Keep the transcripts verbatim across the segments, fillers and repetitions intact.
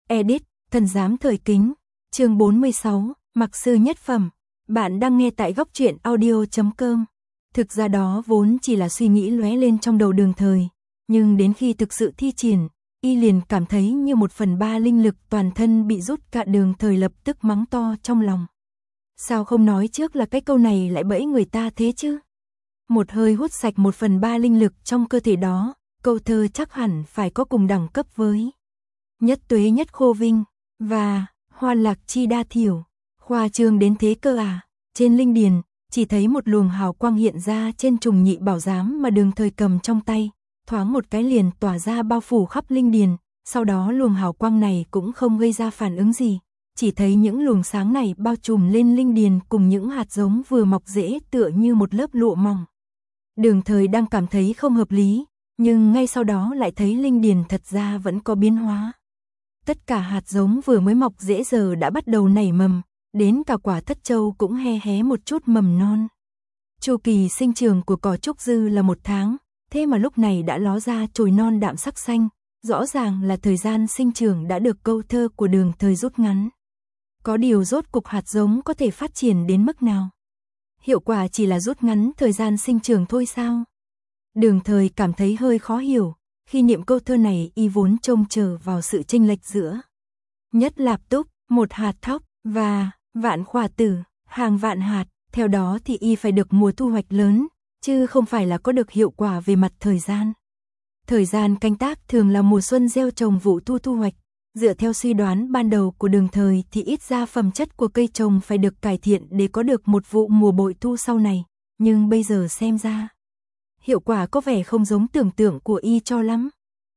Edit, Thần giám thời kính, chương bốn mươi sáu, Mặc sư nhất phẩm. Bạn đang nghe tại góc truyện audio chấm com. Thực ra đó vốn chỉ là suy nghĩ lóe lên trong đầu Đường Thời, nhưng đến khi thực sự thi triển, y liền cảm thấy như một phần ba linh lực toàn thân bị rút cạn. Đường Thời lập tức mắng to trong lòng. Sao không nói trước là cái câu này lại bẫy người ta thế chứ? Một hơi hút sạch một phần ba linh lực trong cơ thể đó, câu thơ chắc hẳn phải có cùng đẳng cấp với Nhất Tuế Nhất Khô Vinh và Hoa Lạc Chi Đa Thiểu. Khoa trương đến thế cơ à? Trên linh điền, chỉ thấy một luồng hào quang hiện ra trên trùng nhị bảo giám mà Đường Thời cầm trong tay, thoáng một cái liền tỏa ra bao phủ khắp linh điền, sau đó luồng hào quang này cũng không gây ra phản ứng gì, chỉ thấy những luồng sáng này bao trùm lên linh điền cùng những hạt giống vừa mọc rễ tựa như một lớp lụa mỏng. Đường Thời đang cảm thấy không hợp lý, nhưng ngay sau đó lại thấy linh điền thật ra vẫn có biến hóa. Tất cả hạt giống vừa mới mọc rễ giờ đã bắt đầu nảy mầm, đến cả quả thất châu cũng he hé một chút mầm non. Chu kỳ sinh trưởng của cỏ trúc dư là một tháng, thế mà lúc này đã ló ra chồi non đạm sắc xanh, rõ ràng là thời gian sinh trưởng đã được câu thơ của Đường Thời rút ngắn. Có điều rốt cục hạt giống có thể phát triển đến mức nào? Hiệu quả chỉ là rút ngắn thời gian sinh trưởng thôi sao? Đường Thời cảm thấy hơi khó hiểu, khi niệm câu thơ này y vốn trông chờ vào sự chênh lệch giữa nhất lạp túc, một hạt thóc, và vạn khỏa tử, hàng vạn hạt, theo đó thì y phải được mùa thu hoạch lớn, chứ không phải là có được hiệu quả về mặt thời gian. Thời gian canh tác thường là mùa xuân gieo trồng vụ thu thu hoạch, dựa theo suy đoán ban đầu của Đường Thời thì ít ra phẩm chất của cây trồng phải được cải thiện để có được một vụ mùa bội thu sau này, nhưng bây giờ xem ra hiệu quả có vẻ không giống tưởng tượng của y cho lắm.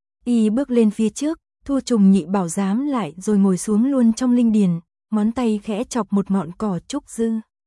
Y bước lên phía trước, thu trùng nhị bảo giám lại rồi ngồi xuống luôn trong linh điền, ngón tay khẽ chọc một ngọn cỏ trúc dư.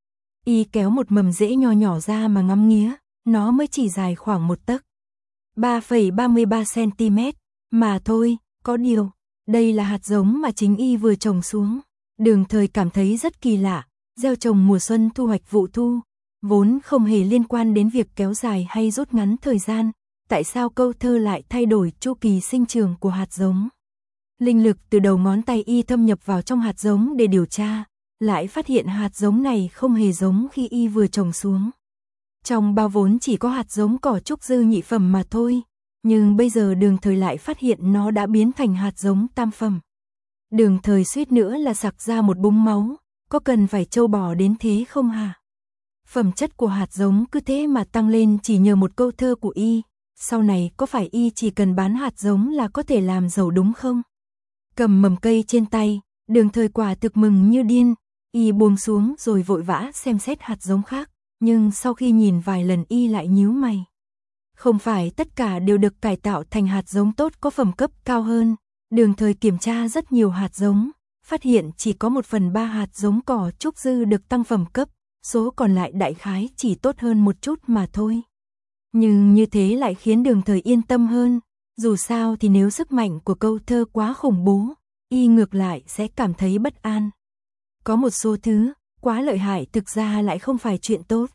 Y kéo một mầm rễ nho nhỏ ra mà ngắm nghía, nó mới chỉ dài khoảng một tấc, ba phẩy ba mươi ba xăng-ti-mét mà thôi, có điều, đây là hạt giống mà chính y vừa trồng xuống. Đường Thời cảm thấy rất kỳ lạ, gieo trồng mùa xuân thu hoạch vụ thu, vốn không hề liên quan đến việc kéo dài hay rút ngắn thời gian, tại sao câu thơ lại thay đổi chu kỳ sinh trưởng của hạt giống? Linh lực từ đầu ngón tay y thâm nhập vào trong hạt giống để điều tra, lại phát hiện hạt giống này không hề giống khi y vừa trồng xuống. Trong bao vốn chỉ có hạt giống cỏ trúc dư nhị phẩm mà thôi, nhưng bây giờ Đường Thời lại phát hiện nó đã biến thành hạt giống tam phẩm. Đường Thời suýt nữa là sặc ra một búng máu, có cần phải trâu bò đến thế không hả? Phẩm chất của hạt giống cứ thế mà tăng lên chỉ nhờ một câu thơ của y, sau này có phải y chỉ cần bán hạt giống là có thể làm giàu đúng không? Cầm mầm cây trên tay, Đường Thời quả thực mừng như điên, y buông xuống rồi vội vã xem xét hạt giống khác, nhưng sau khi nhìn vài lần y lại nhíu mày. Không phải tất cả đều được cải tạo thành hạt giống tốt có phẩm cấp cao hơn. Đường Thời kiểm tra rất nhiều hạt giống, phát hiện chỉ có một phần ba hạt giống cỏ trúc dư được tăng phẩm cấp, số còn lại đại khái chỉ tốt hơn một chút mà thôi. Nhưng như thế lại khiến Đường Thời yên tâm hơn, dù sao thì nếu sức mạnh của câu thơ quá khủng bố, y ngược lại sẽ cảm thấy bất an. Có một số thứ, quá lợi hại thực ra lại không phải chuyện tốt.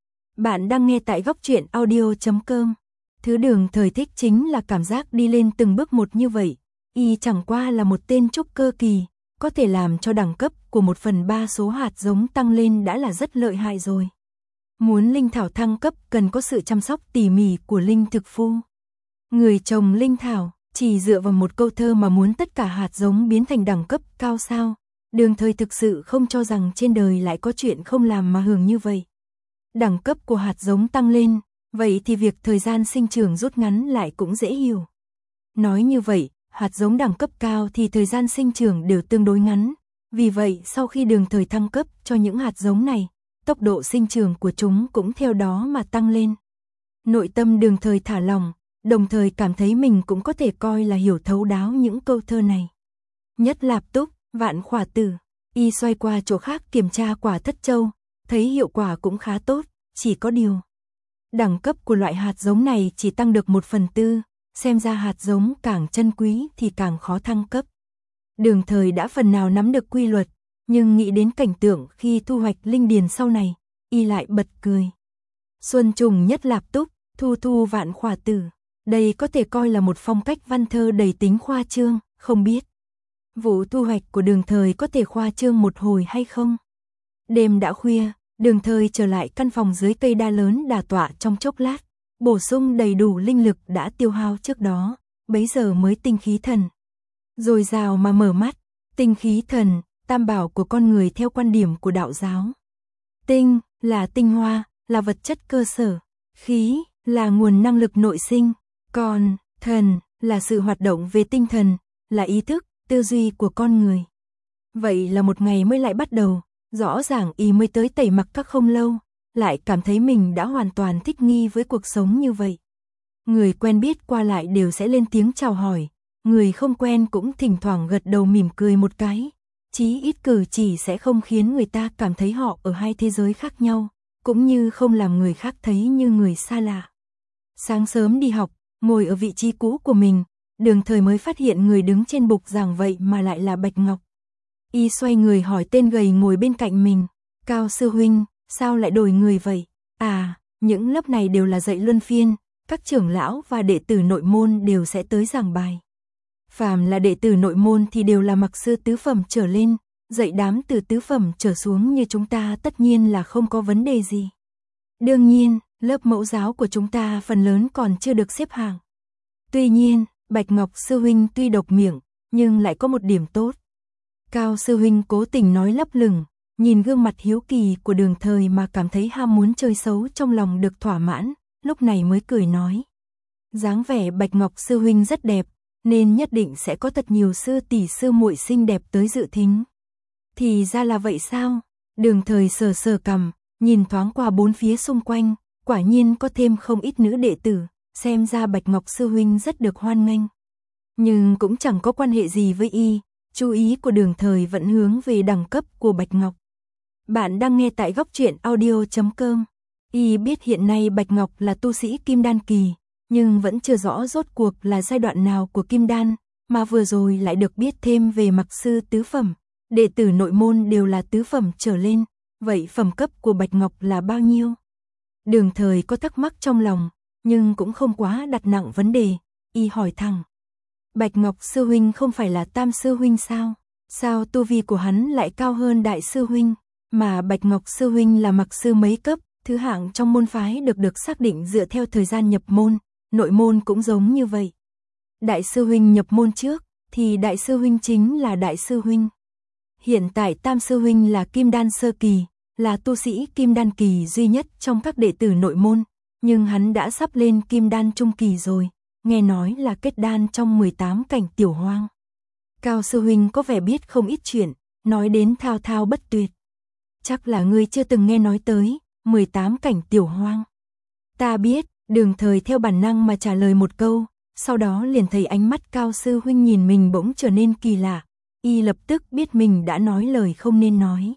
Bạn đang nghe tại góc truyện audio chấm com. Thứ Đường Thời thích chính là cảm giác đi lên từng bước một như vậy. Y chẳng qua là một tên trúc cơ kỳ, có thể làm cho đẳng cấp của một phần ba số hạt giống tăng lên đã là rất lợi hại rồi. Muốn linh thảo thăng cấp cần có sự chăm sóc tỉ mỉ của linh thực phu. Người trồng linh thảo, chỉ dựa vào một câu thơ mà muốn tất cả hạt giống biến thành đẳng cấp cao sao? Đường Thời thực sự không cho rằng trên đời lại có chuyện không làm mà hưởng như vậy. Đẳng cấp của hạt giống tăng lên, vậy thì việc thời gian sinh trưởng rút ngắn lại cũng dễ hiểu. Nói như vậy, hạt giống đẳng cấp cao thì thời gian sinh trưởng đều tương đối ngắn, vì vậy sau khi Đường Thời thăng cấp cho những hạt giống này, tốc độ sinh trưởng của chúng cũng theo đó mà tăng lên. Nội tâm Đường Thời thả lỏng, đồng thời cảm thấy mình cũng có thể coi là hiểu thấu đáo những câu thơ này. Nhất lạp túc, vạn khỏa tử, y xoay qua chỗ khác kiểm tra quả thất châu, thấy hiệu quả cũng khá tốt, chỉ có điều. Đẳng cấp của loại hạt giống này chỉ tăng được một phần tư, xem ra hạt giống càng chân quý thì càng khó thăng cấp. Đường Thời đã phần nào nắm được quy luật, nhưng nghĩ đến cảnh tượng khi thu hoạch linh điền sau này, y lại bật cười. Xuân trùng nhất lạp túc, thu thu vạn khỏa tử, đây có thể coi là một phong cách văn thơ đầy tính khoa trương, không biết Vụ thu hoạch của Đường Thời có thể khoa trương một hồi hay không? Đêm đã khuya, Đường Thời trở lại căn phòng dưới cây đa lớn đả tọa trong chốc lát, bổ sung đầy đủ linh lực đã tiêu hao trước đó, bấy giờ mới tinh khí thần. Rồi rào mà mở mắt, tinh khí thần, tam bảo của con người theo quan điểm của đạo giáo. Tinh là tinh hoa, là vật chất cơ sở, khí là nguồn năng lực nội sinh, còn thần là sự hoạt động về tinh thần, là ý thức, tư duy của con người. Vậy là một ngày mới lại bắt đầu, rõ ràng y mới tới Tẩy Mặc Các không lâu, lại cảm thấy mình đã hoàn toàn thích nghi với cuộc sống như vậy. Người quen biết qua lại đều sẽ lên tiếng chào hỏi, người không quen cũng thỉnh thoảng gật đầu mỉm cười một cái, chí ít cử chỉ sẽ không khiến người ta cảm thấy họ ở hai thế giới khác nhau, cũng như không làm người khác thấy như người xa lạ. Sáng sớm đi học, ngồi ở vị trí cũ của mình, Đường Thời mới phát hiện người đứng trên bục giảng vậy mà lại là Bạch Ngọc. Y xoay người hỏi tên gầy ngồi bên cạnh mình, Cao sư huynh, sao lại đổi người vậy? À, những lớp này đều là dạy luân phiên, các trưởng lão và đệ tử nội môn đều sẽ tới giảng bài. Phàm là đệ tử nội môn thì đều là mặc sư tứ phẩm trở lên, dạy đám từ tứ phẩm trở xuống như chúng ta tất nhiên là không có vấn đề gì. Đương nhiên, lớp mẫu giáo của chúng ta phần lớn còn chưa được xếp hạng. Tuy nhiên, Bạch Ngọc sư huynh tuy độc miệng, nhưng lại có một điểm tốt. Cao sư huynh cố tình nói lấp lửng, nhìn gương mặt hiếu kỳ của Đường Thời mà cảm thấy ham muốn chơi xấu trong lòng được thỏa mãn, lúc này mới cười nói. Dáng vẻ Bạch Ngọc sư huynh rất đẹp, nên nhất định sẽ có thật nhiều sư tỷ sư muội xinh đẹp tới dự thính. Thì ra là vậy sao? Đường Thời sờ sờ cằm, nhìn thoáng qua bốn phía xung quanh, quả nhiên có thêm không ít nữ đệ tử, xem ra Bạch Ngọc sư huynh rất được hoan nghênh. Nhưng cũng chẳng có quan hệ gì với y, chú ý của Đường Thời vẫn hướng về đẳng cấp của Bạch Ngọc. Bạn đang nghe tại góc truyện audio chấm com. Y biết hiện nay Bạch Ngọc là tu sĩ Kim Đan kỳ, nhưng vẫn chưa rõ rốt cuộc là giai đoạn nào của Kim Đan, mà vừa rồi lại được biết thêm về mặc sư tứ phẩm, đệ tử nội môn đều là tứ phẩm trở lên, vậy phẩm cấp của Bạch Ngọc là bao nhiêu? Đường Thời có thắc mắc trong lòng, nhưng cũng không quá đặt nặng vấn đề, y hỏi thẳng. Bạch Ngọc sư huynh không phải là tam sư huynh sao? Sao tu vi của hắn lại cao hơn đại sư huynh? Mà Bạch Ngọc sư huynh là mặc sư mấy cấp, thứ hạng trong môn phái được được xác định dựa theo thời gian nhập môn, nội môn cũng giống như vậy. Đại sư huynh nhập môn trước, thì đại sư huynh chính là đại sư huynh. Hiện tại tam sư huynh là Kim Đan sơ kỳ, là tu sĩ Kim Đan kỳ duy nhất trong các đệ tử nội môn, nhưng hắn đã sắp lên Kim Đan trung kỳ rồi, nghe nói là kết đan trong mười tám cảnh tiểu hoang. Cao sư huynh có vẻ biết không ít chuyện, nói đến thao thao bất tuyệt. Chắc là ngươi chưa từng nghe nói tới mười tám cảnh tiểu hoang. Ta biết, Đường Thời theo bản năng mà trả lời một câu, sau đó liền thấy ánh mắt Cao sư huynh nhìn mình bỗng trở nên kỳ lạ, y lập tức biết mình đã nói lời không nên nói.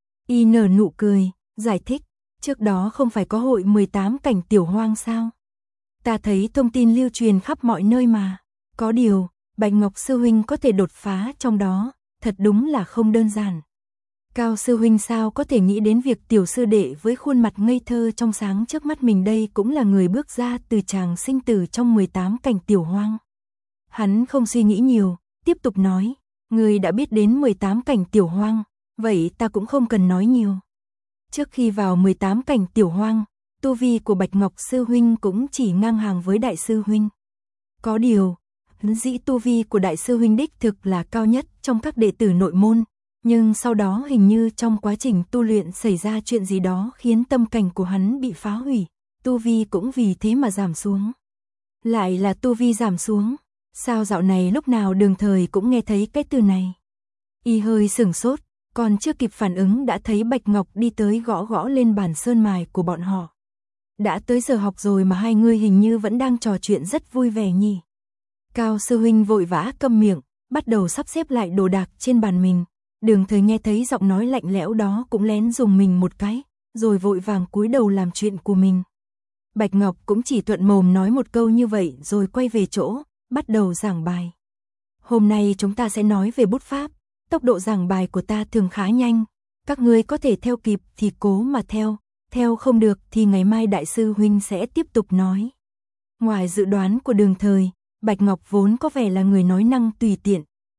Y nở nụ cười, giải thích, trước đó không phải có hội mười tám cảnh tiểu hoang sao? Ta thấy thông tin lưu truyền khắp mọi nơi mà, có điều, Bạch Ngọc sư huynh có thể đột phá trong đó, thật đúng là không đơn giản. Cao sư huynh sao có thể nghĩ đến việc tiểu sư đệ với khuôn mặt ngây thơ trong sáng trước mắt mình đây cũng là người bước ra từ tràng sinh tử trong mười tám cảnh tiểu hoang. Hắn không suy nghĩ nhiều, tiếp tục nói, người đã biết đến mười tám cảnh tiểu hoang, vậy ta cũng không cần nói nhiều. Trước khi vào mười tám cảnh tiểu hoang, tu vi của Bạch Ngọc sư huynh cũng chỉ ngang hàng với đại sư huynh. Có điều, dĩ tu vi của đại sư huynh đích thực là cao nhất trong các đệ tử nội môn, nhưng sau đó hình như trong quá trình tu luyện xảy ra chuyện gì đó khiến tâm cảnh của hắn bị phá hủy, tu vi cũng vì thế mà giảm xuống. Lại là tu vi giảm xuống, sao dạo này lúc nào Đường Thời cũng nghe thấy cái từ này. Y hơi sửng sốt, còn chưa kịp phản ứng đã thấy Bạch Ngọc đi tới gõ gõ lên bàn sơn mài của bọn họ. Đã tới giờ học rồi mà hai người hình như vẫn đang trò chuyện rất vui vẻ nhỉ. Cao sư huynh vội vã câm miệng, bắt đầu sắp xếp lại đồ đạc trên bàn mình. Đường Thời nghe thấy giọng nói lạnh lẽo đó cũng lén dùng mình một cái, rồi vội vàng cúi đầu làm chuyện của mình. Bạch Ngọc cũng chỉ thuận mồm nói một câu như vậy rồi quay về chỗ, bắt đầu giảng bài. Hôm nay chúng ta sẽ nói về bút pháp, tốc độ giảng bài của ta thường khá nhanh, các ngươi có thể theo kịp thì cố mà theo, theo không được thì ngày mai đại sư huynh sẽ tiếp tục nói. Ngoài dự đoán của Đường Thời, Bạch Ngọc vốn có vẻ là người nói năng tùy tiện,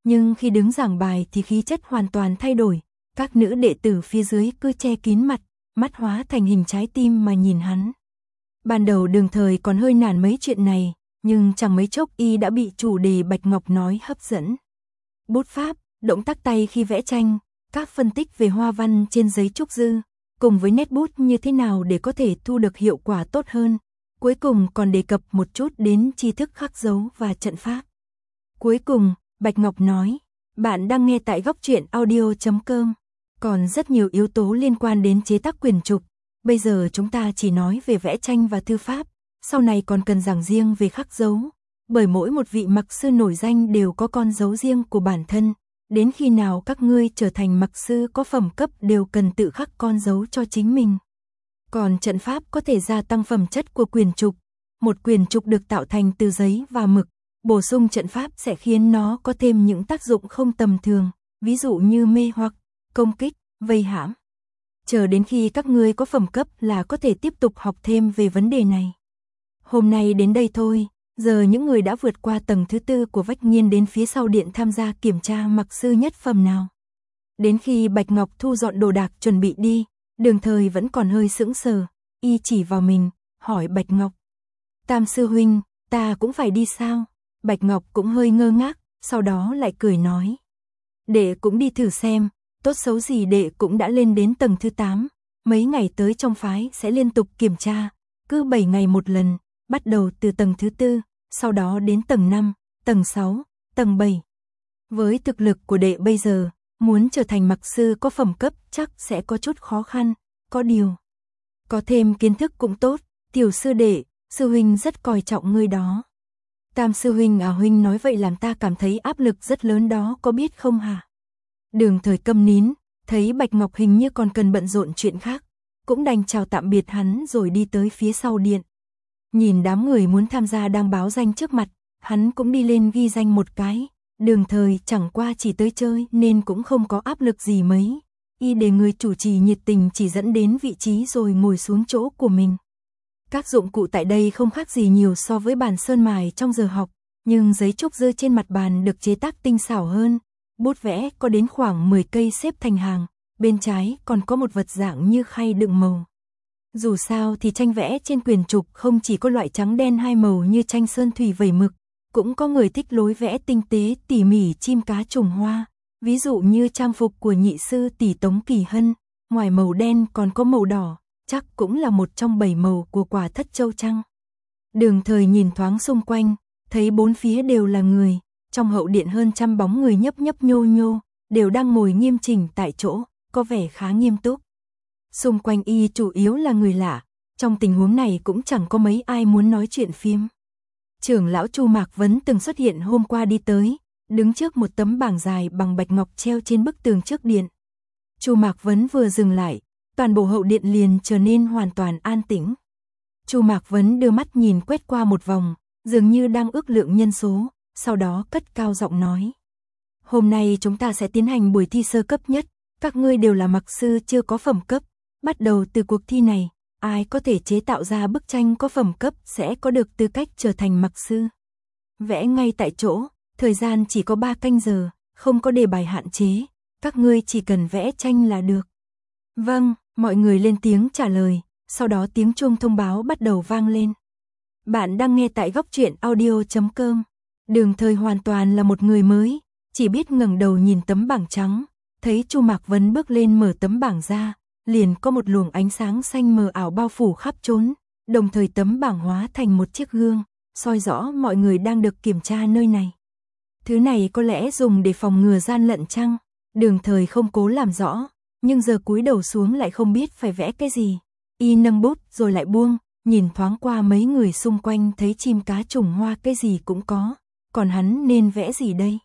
nhưng khi đứng giảng bài thì khí chất hoàn toàn thay đổi, các nữ đệ tử phía dưới cứ che kín mặt, mắt hóa thành hình trái tim mà nhìn hắn. Ban đầu Đường Thời còn hơi nản mấy chuyện này, nhưng chẳng mấy chốc y đã bị chủ đề Bạch Ngọc nói hấp dẫn. Bút pháp, động tác tay khi vẽ tranh, các phân tích về hoa văn trên giấy trúc dư, cùng với nét bút như thế nào để có thể thu được hiệu quả tốt hơn. Cuối cùng còn đề cập một chút đến tri thức khắc dấu và trận pháp. Cuối cùng, Bạch Ngọc nói, bạn đang nghe tại góc truyện audio chấm com. Còn rất nhiều yếu tố liên quan đến chế tác quyển trục. Bây giờ chúng ta chỉ nói về vẽ tranh và thư pháp, sau này còn cần giảng riêng về khắc dấu. Bởi mỗi một vị mặc sư nổi danh đều có con dấu riêng của bản thân. Đến khi nào các ngươi trở thành mặc sư có phẩm cấp đều cần tự khắc con dấu cho chính mình. Còn trận pháp có thể gia tăng phẩm chất của quyển trục. Một quyển trục được tạo thành từ giấy và mực. Bổ sung trận pháp sẽ khiến nó có thêm những tác dụng không tầm thường, ví dụ như mê hoặc, công kích, vây hãm. Chờ đến khi các ngươi có phẩm cấp là có thể tiếp tục học thêm về vấn đề này. Hôm nay đến đây thôi, giờ những người đã vượt qua tầng thứ tư của vách nghiên đến phía sau điện tham gia kiểm tra mặc sư nhất phẩm nào. Đến khi Bạch Ngọc thu dọn đồ đạc chuẩn bị đi, Đường Thời vẫn còn hơi sững sờ, y chỉ vào mình, hỏi Bạch Ngọc. Tam sư huynh, ta cũng phải đi sao? Bạch Ngọc cũng hơi ngơ ngác, sau đó lại cười nói. Đệ cũng đi thử xem, tốt xấu gì đệ cũng đã lên đến tầng thứ tám, mấy ngày tới trong phái sẽ liên tục kiểm tra, cứ bảy ngày một lần, bắt đầu từ tầng thứ tư, sau đó đến tầng năm, tầng sáu, tầng bảy. Với thực lực của đệ bây giờ, muốn trở thành mặc sư có phẩm cấp chắc sẽ có chút khó khăn, có điều. Có thêm kiến thức cũng tốt, tiểu sư đệ, sư huynh rất coi trọng ngươi đó. Tam sư huynh à, huynh nói vậy làm ta cảm thấy áp lực rất lớn đó, có biết không hả? Đường Thời câm nín, thấy Bạch Ngọc hình như còn cần bận rộn chuyện khác, cũng đành chào tạm biệt hắn rồi đi tới phía sau điện. Nhìn đám người muốn tham gia đang báo danh trước mặt, hắn cũng đi lên ghi danh một cái. Đường Thời chẳng qua chỉ tới chơi nên cũng không có áp lực gì mấy. Y để người chủ trì nhiệt tình chỉ dẫn đến vị trí rồi ngồi xuống chỗ của mình. Các dụng cụ tại đây không khác gì nhiều so với bàn sơn mài trong giờ học, nhưng giấy trúc dư trên mặt bàn được chế tác tinh xảo hơn. Bút vẽ có đến khoảng mười cây xếp thành hàng, bên trái còn có một vật dạng như khay đựng màu. Dù sao thì tranh vẽ trên quyển trục không chỉ có loại trắng đen hai màu như tranh sơn thủy vẩy mực, cũng có người thích lối vẽ tinh tế tỉ mỉ chim cá trùng hoa, ví dụ như trang phục của nhị sư tỷ Tống Kỳ Hân, ngoài màu đen còn có màu đỏ, chắc cũng là một trong bảy màu của quả thất châu trăng. Đường Thời nhìn thoáng xung quanh, thấy bốn phía đều là người, trong hậu điện hơn trăm bóng người nhấp nhấp nhô nhô, đều đang ngồi nghiêm chỉnh tại chỗ, có vẻ khá nghiêm túc. Xung quanh y chủ yếu là người lạ, trong tình huống này cũng chẳng có mấy ai muốn nói chuyện phiếm. Trưởng lão Chu Mạc Vấn từng xuất hiện hôm qua đi tới, đứng trước một tấm bảng dài bằng bạch ngọc treo trên bức tường trước điện. Chu Mạc Vấn vừa dừng lại, toàn bộ hậu điện liền trở nên hoàn toàn an tĩnh. Chu Mạc Vấn đưa mắt nhìn quét qua một vòng, dường như đang ước lượng nhân số, sau đó cất cao giọng nói. Hôm nay chúng ta sẽ tiến hành buổi thi sơ cấp nhất, các ngươi đều là mặc sư chưa có phẩm cấp. Bắt đầu từ cuộc thi này, ai có thể chế tạo ra bức tranh có phẩm cấp sẽ có được tư cách trở thành mặc sư. Vẽ ngay tại chỗ, thời gian chỉ có ba canh giờ, không có đề bài hạn chế, các ngươi chỉ cần vẽ tranh là được. Vâng, mọi người lên tiếng trả lời, sau đó tiếng chuông thông báo bắt đầu vang lên. Bạn đang nghe tại góc truyện audio chấm com. Đường Thời hoàn toàn là một người mới, chỉ biết ngẩng đầu nhìn tấm bảng trắng, thấy Chu Mạc Vấn bước lên mở tấm bảng ra, liền có một luồng ánh sáng xanh mờ ảo bao phủ khắp chốn, đồng thời tấm bảng hóa thành một chiếc gương, soi rõ mọi người đang được kiểm tra nơi này. Thứ này có lẽ dùng để phòng ngừa gian lận chăng? Đường Thời không cố làm rõ, nhưng giờ cúi đầu xuống lại không biết phải vẽ cái gì. Y nâng bút rồi lại buông, nhìn thoáng qua mấy người xung quanh thấy chim cá trùng hoa cái gì cũng có, còn hắn nên vẽ gì đây?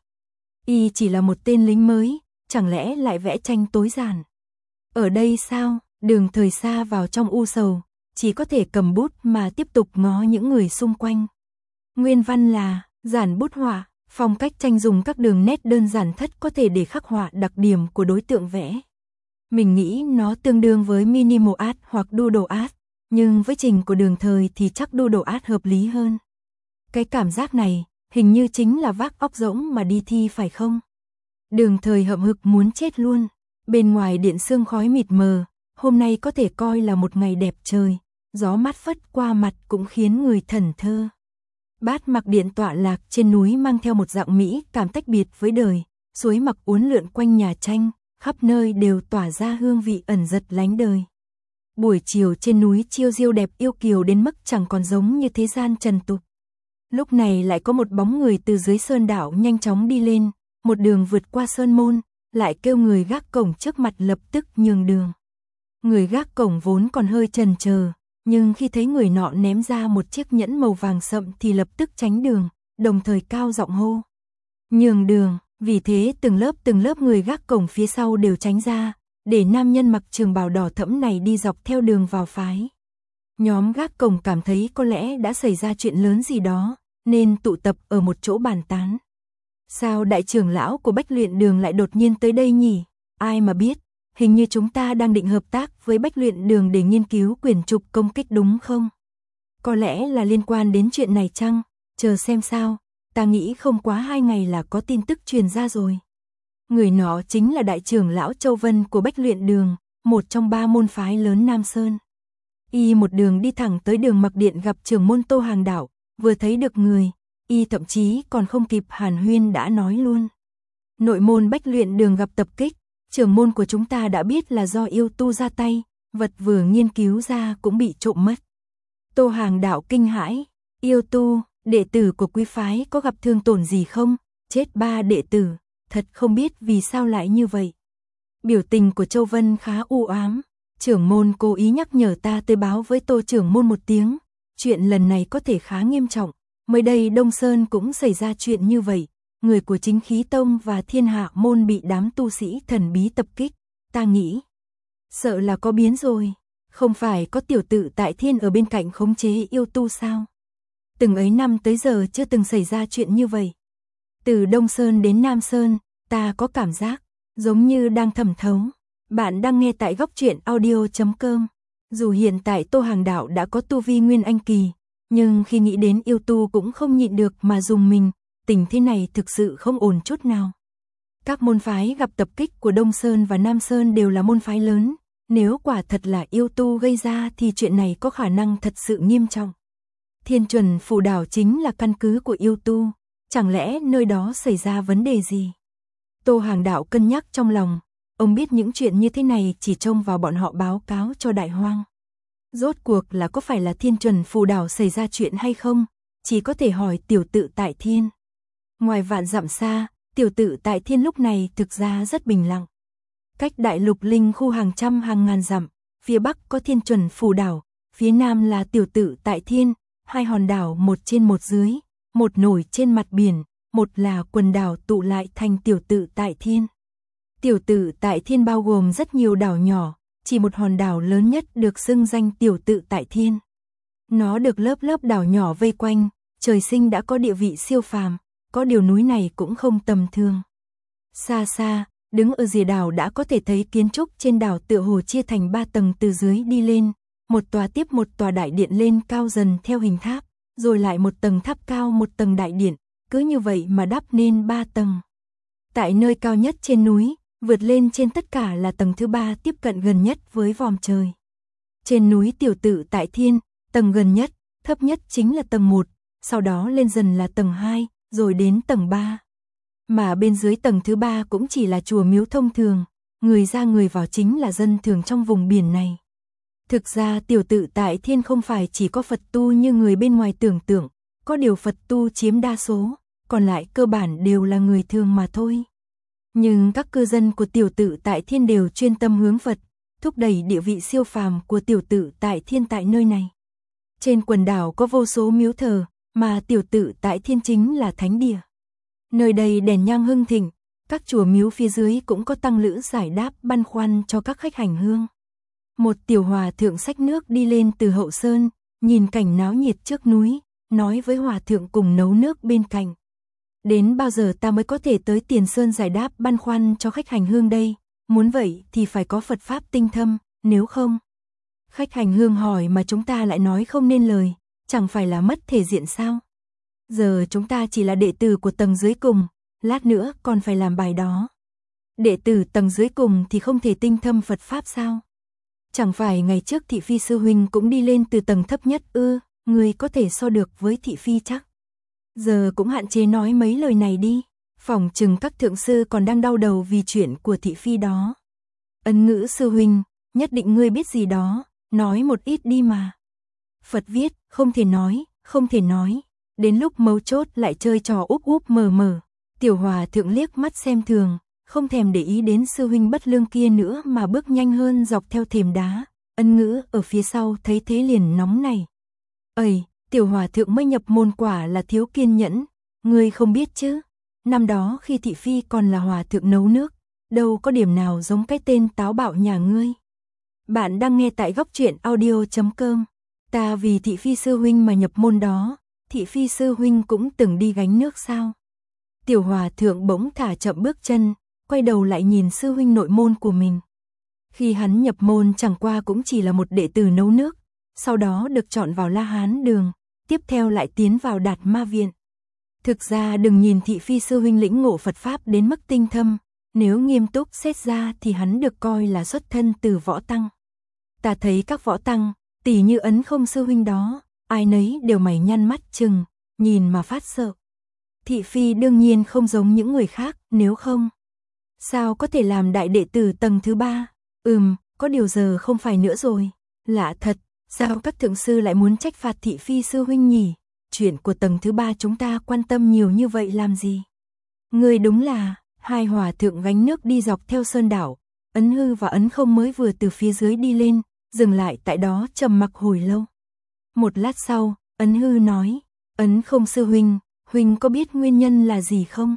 Y chỉ là một tên lính mới, chẳng lẽ lại vẽ tranh tối giản? Ở đây sao? Đường Thời xa vào trong u sầu, chỉ có thể cầm bút mà tiếp tục ngó những người xung quanh. Nguyên văn là giản bút họa, phong cách tranh dùng các đường nét đơn giản thất có thể để khắc họa đặc điểm của đối tượng vẽ. Mình nghĩ nó tương đương với minimal art hoặc doodle art, nhưng với trình của Đường Thời thì chắc doodle art hợp lý hơn. Cái cảm giác này, hình như chính là vác óc rỗng mà đi thi phải không? Đường Thời hậm hực muốn chết luôn. Bên ngoài điện sương khói mịt mờ, hôm nay có thể coi là một ngày đẹp trời, gió mát phất qua mặt cũng khiến người thẫn thơ. Bát Mặc Điện tọa lạc trên núi mang theo một dạng mỹ cảm tách biệt với đời, suối mặc uốn lượn quanh nhà tranh, khắp nơi đều tỏa ra hương vị ẩn giật lánh đời. Buổi chiều trên núi chiêu diêu đẹp yêu kiều đến mức chẳng còn giống như thế gian trần tục. Lúc này lại có một bóng người từ dưới sơn đảo nhanh chóng đi lên, một đường vượt qua sơn môn, lại kêu người gác cổng trước mặt lập tức nhường đường. Người gác cổng vốn còn hơi chần chờ, nhưng khi thấy người nọ ném ra một chiếc nhẫn màu vàng sậm thì lập tức tránh đường, đồng thời cao giọng hô. Nhường đường, vì thế từng lớp từng lớp người gác cổng phía sau đều tránh ra, để nam nhân mặc trường bào đỏ thẫm này đi dọc theo đường vào phái. Nhóm gác cổng cảm thấy có lẽ đã xảy ra chuyện lớn gì đó, nên tụ tập ở một chỗ bàn tán. Sao đại trưởng lão của Bách Luyện Đường lại đột nhiên tới đây nhỉ? Ai mà biết, hình như chúng ta đang định hợp tác với Bách Luyện Đường để nghiên cứu quyển trục công kích đúng không? Có lẽ là liên quan đến chuyện này chăng? Chờ xem sao, ta nghĩ không quá hai ngày là có tin tức truyền ra rồi. Người nọ chính là đại trưởng lão Châu Vân của Bách Luyện Đường, một trong ba môn phái lớn Nam Sơn. Y một đường đi thẳng tới Đường Mặc Điện gặp trưởng môn Tô Hàng Đạo, vừa thấy được người, y thậm chí còn không kịp hàn huyên đã nói luôn. Nội môn Bách Luyện Đường gặp tập kích, trưởng môn của chúng ta đã biết là do yêu tu ra tay, vật vừa nghiên cứu ra cũng bị trộm mất. Tô Hàng Đạo kinh hãi, yêu tu, đệ tử của quý phái có gặp thương tổn gì không? Chết ba đệ tử, thật không biết vì sao lại như vậy. Biểu tình của Châu Vân khá u ám, trưởng môn cố ý nhắc nhở ta tới báo với Tô trưởng môn một tiếng, chuyện lần này có thể khá nghiêm trọng. Mới đây Đông Sơn cũng xảy ra chuyện như vậy, người của Chính Khí Tông và Thiên Hạ môn bị đám tu sĩ thần bí tập kích, ta nghĩ sợ là có biến rồi, không phải có tiểu tự Tại Thiên ở bên cạnh khống chế yêu tu sao? Từng ấy năm tới giờ chưa từng xảy ra chuyện như vậy. Từ Đông Sơn đến Nam Sơn, ta có cảm giác giống như đang thẩm thấu. Bạn đang nghe tại góc truyện audio chấm com. Dù hiện tại Tô Hàng Đạo đã có tu vi Nguyên Anh kỳ, nhưng khi nghĩ đến yêu tu cũng không nhịn được mà dùng mình, tình thế này thực sự không ổn chút nào. Các môn phái gặp tập kích của Đông Sơn và Nam Sơn đều là môn phái lớn, nếu quả thật là yêu tu gây ra thì chuyện này có khả năng thật sự nghiêm trọng. Thiên Chuẩn Phủ Đảo chính là căn cứ của yêu tu, chẳng lẽ nơi đó xảy ra vấn đề gì? Tô Hàng Đạo cân nhắc trong lòng, ông biết những chuyện như thế này chỉ trông vào bọn họ báo cáo cho Đại Hoang. Rốt cuộc là có phải là Thiên Chuẩn Phủ Đảo xảy ra chuyện hay không, chỉ có thể hỏi tiểu tự Tại Thiên. Ngoài vạn dặm xa, tiểu tự Tại Thiên lúc này thực ra rất bình lặng. Cách đại lục linh khu hàng trăm hàng ngàn dặm, phía bắc có Thiên Chuẩn Phủ Đảo, phía nam là tiểu tự Tại Thiên, hai hòn đảo một trên một dưới, một nổi trên mặt biển, một là quần đảo tụ lại thành tiểu tự Tại Thiên. Tiểu tự Tại Thiên bao gồm rất nhiều đảo nhỏ, chỉ một hòn đảo lớn nhất được xưng danh tiểu tự Tại Thiên. Nó được lớp lớp đảo nhỏ vây quanh, trời sinh đã có địa vị siêu phàm, có điều núi này cũng không tầm thường. Xa xa, đứng ở rìa đảo đã có thể thấy kiến trúc trên đảo tựa hồ chia thành ba tầng từ dưới đi lên, một tòa tiếp một tòa đại điện lên cao dần theo hình tháp, rồi lại một tầng tháp cao một tầng đại điện, cứ như vậy mà đắp nên ba tầng. Tại nơi cao nhất trên núi, vượt lên trên tất cả là tầng thứ ba tiếp cận gần nhất với vòm trời. Trên núi tiểu tự Tại Thiên, tầng gần nhất, thấp nhất chính là tầng một, sau đó lên dần là tầng hai, rồi đến tầng ba. Mà bên dưới tầng thứ ba cũng chỉ là chùa miếu thông thường, người ra người vào chính là dân thường trong vùng biển này. Thực ra tiểu tự Tại Thiên không phải chỉ có Phật tu như người bên ngoài tưởng tượng, có điều Phật tu chiếm đa số, còn lại cơ bản đều là người thường mà thôi. Nhưng các cư dân của tiểu tự Tại Thiên đều chuyên tâm hướng Phật, thúc đẩy địa vị siêu phàm của tiểu tự Tại Thiên tại nơi này. Trên quần đảo có vô số miếu thờ, mà tiểu tự Tại Thiên chính là thánh địa. Nơi đây đèn nhang hưng thịnh, các chùa miếu phía dưới cũng có tăng lữ giải đáp băn khoăn cho các khách hành hương. Một tiểu hòa thượng xách nước đi lên từ hậu sơn, nhìn cảnh náo nhiệt trước núi, nói với hòa thượng cùng nấu nước bên cạnh. Đến bao giờ ta mới có thể tới Tiền Sơn giải đáp băn khoăn cho khách hành hương đây, muốn vậy thì phải có Phật Pháp tinh thâm, nếu không. Khách hành hương hỏi mà chúng ta lại nói không nên lời, chẳng phải là mất thể diện sao? Giờ chúng ta chỉ là đệ tử của tầng dưới cùng, lát nữa còn phải làm bài đó. đệ tử tầng dưới cùng thì không thể tinh thâm Phật Pháp sao? Chẳng phải ngày trước thị phi sư huynh cũng đi lên từ tầng thấp nhất ư, người có thể so được với thị phi chắc. Giờ cũng hạn chế nói mấy lời này đi, phỏng chừng các thượng sư còn đang đau đầu vì chuyện của thị phi đó. Ấn Ngữ sư huynh, nhất định ngươi biết gì đó, nói một ít đi mà. Phật viết, không thể nói, không thể nói, đến lúc mấu chốt lại chơi trò úp úp mờ mờ. Tiểu Hòa thượng liếc mắt xem thường, không thèm để ý đến sư huynh bất lương kia nữa mà bước nhanh hơn dọc theo thềm đá. Ân Ngữ ở phía sau thấy thế liền nóng này. Ây, Tiểu Hòa thượng mới nhập môn quả là thiếu kiên nhẫn, ngươi không biết chứ. Năm đó khi thị phi còn là hòa thượng nấu nước, đâu có điểm nào giống cái tên táo bạo nhà ngươi. Bạn đang nghe tại góc truyện audio chấm com. Ta vì thị phi sư huynh mà nhập môn đó, thị phi sư huynh cũng từng đi gánh nước sao? Tiểu Hòa thượng bỗng thả chậm bước chân, quay đầu lại nhìn sư huynh nội môn của mình. Khi hắn nhập môn chẳng qua cũng chỉ là một đệ tử nấu nước, sau đó được chọn vào La Hán đường, tiếp theo lại tiến vào Đạt Ma viện. Thực ra đừng nhìn thị phi sư huynh lĩnh ngộ Phật Pháp đến mức tinh thâm, nếu nghiêm túc xét ra thì hắn được coi là xuất thân từ võ tăng. Ta thấy các võ tăng, tỉ như Ấn Không sư huynh đó, ai nấy đều mày nhăn mắt chừng, nhìn mà phát sợ. Thị phi đương nhiên không giống những người khác, nếu không, sao có thể làm đại đệ tử tầng thứ ba? Ừm, có điều giờ không phải nữa rồi. Lạ thật, sao các thượng sư lại muốn trách phạt thị phi sư huynh nhỉ? Chuyện của tầng thứ ba chúng ta quan tâm nhiều như vậy làm gì? Người đúng là, hai hòa thượng gánh nước đi dọc theo sơn đảo, Ấn Hư và Ấn Không mới vừa từ phía dưới đi lên, dừng lại tại đó trầm mặc hồi lâu. Một lát sau, Ấn Hư nói, Ấn Không sư huynh, huynh có biết nguyên nhân là gì không?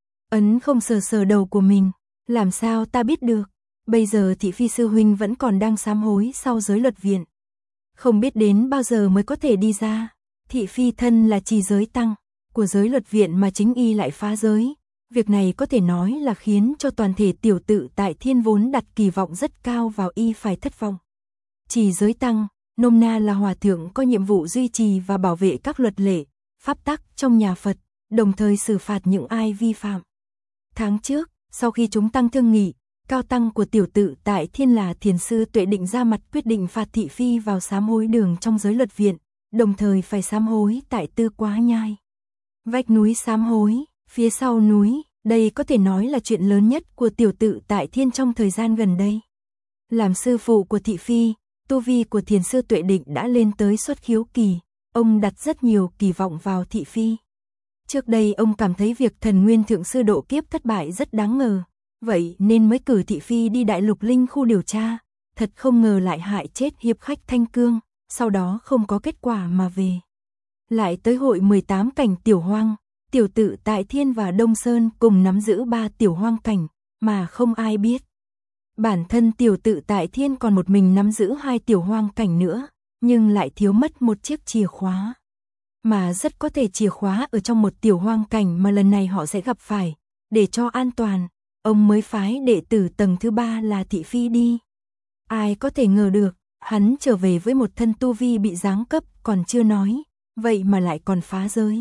Ấn Không sờ sờ đầu của mình, làm sao ta biết được? Bây giờ thị phi sư huynh vẫn còn đang sám hối sau giới luật viện. Không biết đến bao giờ mới có thể đi ra. Thị phi thân là trì giới tăng của giới luật viện mà chính y lại phá giới. Việc này có thể nói là khiến cho toàn thể tiểu tự tại thiên vốn đặt kỳ vọng rất cao vào y phải thất vọng. Trì giới tăng, nôm na là hòa thượng có nhiệm vụ duy trì và bảo vệ các luật lệ, pháp tắc trong nhà Phật, đồng thời xử phạt những ai vi phạm. Tháng trước, sau khi chúng tăng thương nghị, cao tăng của tiểu tự tại thiên là thiền sư Tuệ Định ra mặt quyết định phạt thị phi vào sám hối đường trong giới luật viện, đồng thời phải sám hối tại Tư Quá Nhai. Vách núi sám hối, phía sau núi, đây có thể nói là chuyện lớn nhất của tiểu tự tại thiên trong thời gian gần đây. Làm sư phụ của thị phi, tu vi của thiền sư Tuệ Định đã lên tới xuất khiếu kỳ, ông đặt rất nhiều kỳ vọng vào thị phi. Trước đây ông cảm thấy việc thần nguyên thượng sư độ kiếp thất bại rất đáng ngờ, vậy nên mới cử thị phi đi đại lục linh khu điều tra, thật không ngờ lại hại chết hiệp khách Thanh Cương, sau đó không có kết quả mà về. Lại tới hội mười tám cảnh tiểu hoang, tiểu tự tại thiên và Đông Sơn cùng nắm giữ ba tiểu hoang cảnh, mà không ai biết. Bản thân tiểu tự tại thiên còn một mình nắm giữ hai tiểu hoang cảnh nữa, nhưng lại thiếu mất một chiếc chìa khóa. Mà rất có thể chìa khóa ở trong một tiểu hoang cảnh mà lần này họ sẽ gặp phải, để cho an toàn, ông mới phái đệ tử tầng thứ ba là thị phi đi. Ai có thể ngờ được, hắn trở về với một thân tu vi bị giáng cấp còn chưa nói, vậy mà lại còn phá giới.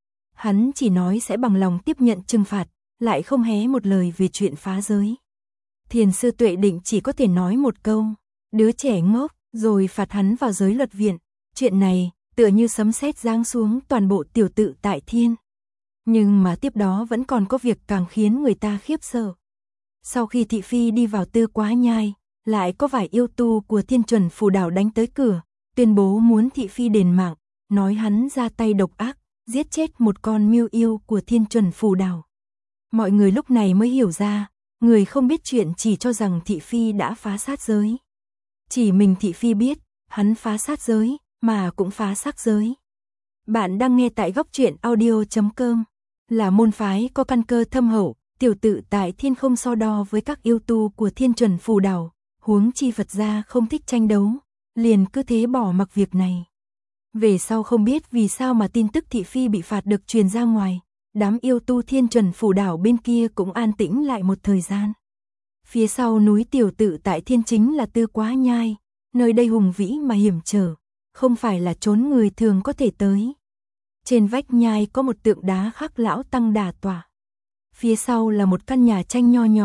Hắn chỉ nói sẽ bằng lòng tiếp nhận trừng phạt, lại không hé một lời về chuyện phá giới. Thiền sư Tuệ Định chỉ có thể nói một câu, đứa trẻ ngốc, rồi phạt hắn vào giới luật viện. Chuyện này, tựa như sấm sét giáng xuống toàn bộ tiểu tự tại thiên. Nhưng mà tiếp đó vẫn còn có việc càng khiến người ta khiếp sợ. Sau khi thị phi đi vào Tư Quá Nhai, lại có vài yêu tu của Thiên Chuẩn Phù Đảo đánh tới cửa, tuyên bố muốn thị phi đền mạng, nói hắn ra tay độc ác, giết chết một con miêu yêu của Thiên Chuẩn Phù Đảo. Mọi người lúc này mới hiểu ra, người không biết chuyện chỉ cho rằng thị phi đã phá sát giới. Chỉ mình thị phi biết, hắn phá sát giới, mà cũng phá sắc giới. Bạn đang nghe tại góc truyện audio chấm com, là môn phái có căn cơ thâm hậu, tiểu tự tại thiên không so đo với các yêu tu của Thiên Chuẩn Phù Đảo, huống chi Phật gia không thích tranh đấu, liền cứ thế bỏ mặc việc này. Về sau không biết vì sao mà tin tức thị phi bị phạt được truyền ra ngoài, đám yêu tu Thiên Chuẩn Phù Đảo bên kia cũng an tĩnh lại một thời gian. Phía sau núi tiểu tự tại thiên chính là Tư Quá Nhai, nơi đây hùng vĩ mà hiểm trở, không phải là chốn người thường có thể tới. Trên vách nhai có một tượng đá khắc lão tăng đà tọa. Phía sau là một căn nhà tranh nho nhỏ,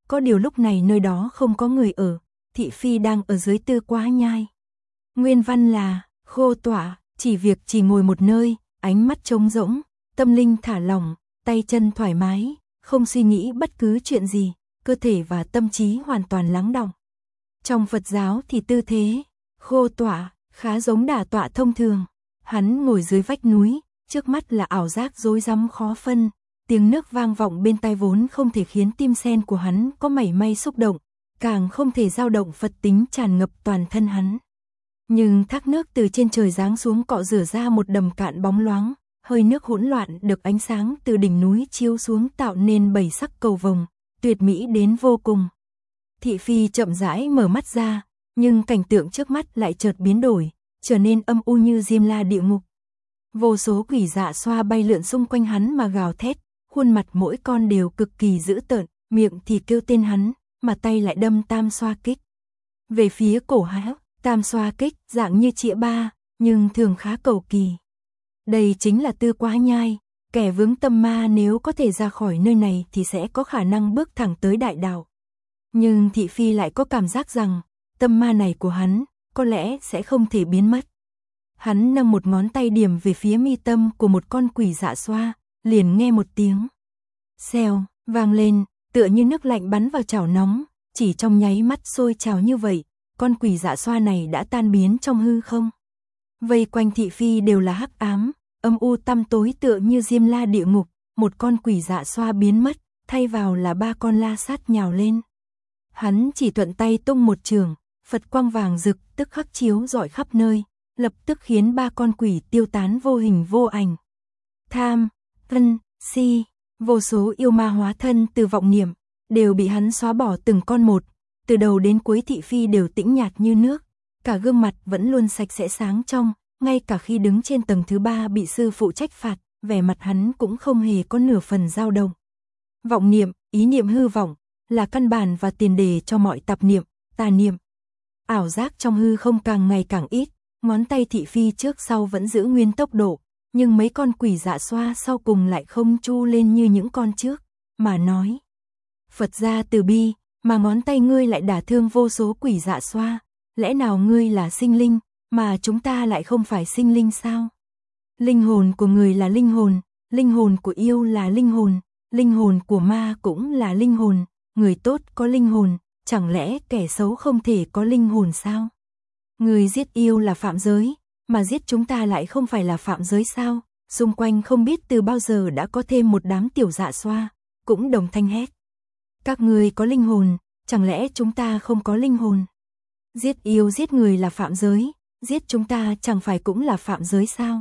có điều lúc này nơi đó không có người ở, thị phi đang ở dưới Tư Quá Nhai. Nguyên văn là, khô tỏa, chỉ việc chỉ ngồi một nơi, ánh mắt trống rỗng, tâm linh thả lỏng, tay chân thoải mái, không suy nghĩ bất cứ chuyện gì, cơ thể và tâm trí hoàn toàn lắng đọng. Trong Phật giáo thì tư thế, khô tỏa, khá giống đả tọa thông thường. Hắn ngồi dưới vách núi, trước mắt là ảo giác rối rắm khó phân, tiếng nước vang vọng bên tai vốn không thể khiến tim sen của hắn có mảy may xúc động, càng không thể dao động Phật tính tràn ngập toàn thân hắn. Nhưng thác nước từ trên trời giáng xuống cọ rửa ra một đầm cạn bóng loáng, hơi nước hỗn loạn được ánh sáng từ đỉnh núi chiếu xuống tạo nên bảy sắc cầu vồng, tuyệt mỹ đến vô cùng. Thị phi chậm rãi mở mắt ra, nhưng cảnh tượng trước mắt lại chợt biến đổi, trở nên âm u như Diêm La địa ngục. Vô số quỷ dạ xoa bay lượn xung quanh hắn mà gào thét, khuôn mặt mỗi con đều cực kỳ dữ tợn, miệng thì kêu tên hắn, mà tay lại đâm tam xoa kích. Về phía cổ hắn, tam xoa kích dạng như chĩa ba, nhưng thường khá cầu kỳ. Đây chính là Tư Quá Nhai, kẻ vướng tâm ma nếu có thể ra khỏi nơi này thì sẽ có khả năng bước thẳng tới đại đạo. Nhưng thị phi lại có cảm giác rằng, tâm ma này của hắn, có lẽ sẽ không thể biến mất. Hắn nâng một ngón tay điểm về phía mi tâm của một con quỷ dạ xoa, liền nghe một tiếng xèo vang lên, tựa như nước lạnh bắn vào chảo nóng, chỉ trong nháy mắt sôi trào như vậy, con quỷ dạ xoa này đã tan biến trong hư không. Vây quanh thị phi đều là hắc ám, âm u tăm tối tựa như Diêm La địa ngục, một con quỷ dạ xoa biến mất, thay vào là ba con la sát nhào lên. Hắn chỉ thuận tay tung một trường, Phật quang vàng rực tức khắc chiếu rọi khắp nơi, lập tức khiến ba con quỷ tiêu tán vô hình vô ảnh. Tham, thân, si, vô số yêu ma hóa thân từ vọng niệm, đều bị hắn xóa bỏ từng con một, từ đầu đến cuối thị phi đều tĩnh nhạt như nước, cả gương mặt vẫn luôn sạch sẽ sáng trong, ngay cả khi đứng trên tầng thứ ba bị sư phụ trách phạt, vẻ mặt hắn cũng không hề có nửa phần dao động. Vọng niệm, ý niệm hư vọng, là căn bản và tiền đề cho mọi tạp niệm, tà niệm. Ảo giác trong hư không càng ngày càng ít, ngón tay thị phi trước sau vẫn giữ nguyên tốc độ, nhưng mấy con quỷ dạ xoa sau cùng lại không chu lên như những con trước, mà nói: Phật gia từ bi, mà ngón tay ngươi lại đả thương vô số quỷ dạ xoa, lẽ nào ngươi là sinh linh, mà chúng ta lại không phải sinh linh sao? Linh hồn của người là linh hồn, linh hồn của yêu là linh hồn, linh hồn của ma cũng là linh hồn, người tốt có linh hồn, chẳng lẽ kẻ xấu không thể có linh hồn sao? Người giết yêu là phạm giới, mà giết chúng ta lại không phải là phạm giới sao? Xung quanh không biết từ bao giờ đã có thêm một đám tiểu dạ xoa, cũng đồng thanh hét: Các ngươi có linh hồn, chẳng lẽ chúng ta không có linh hồn? Giết yêu giết người là phạm giới, giết chúng ta chẳng phải cũng là phạm giới sao?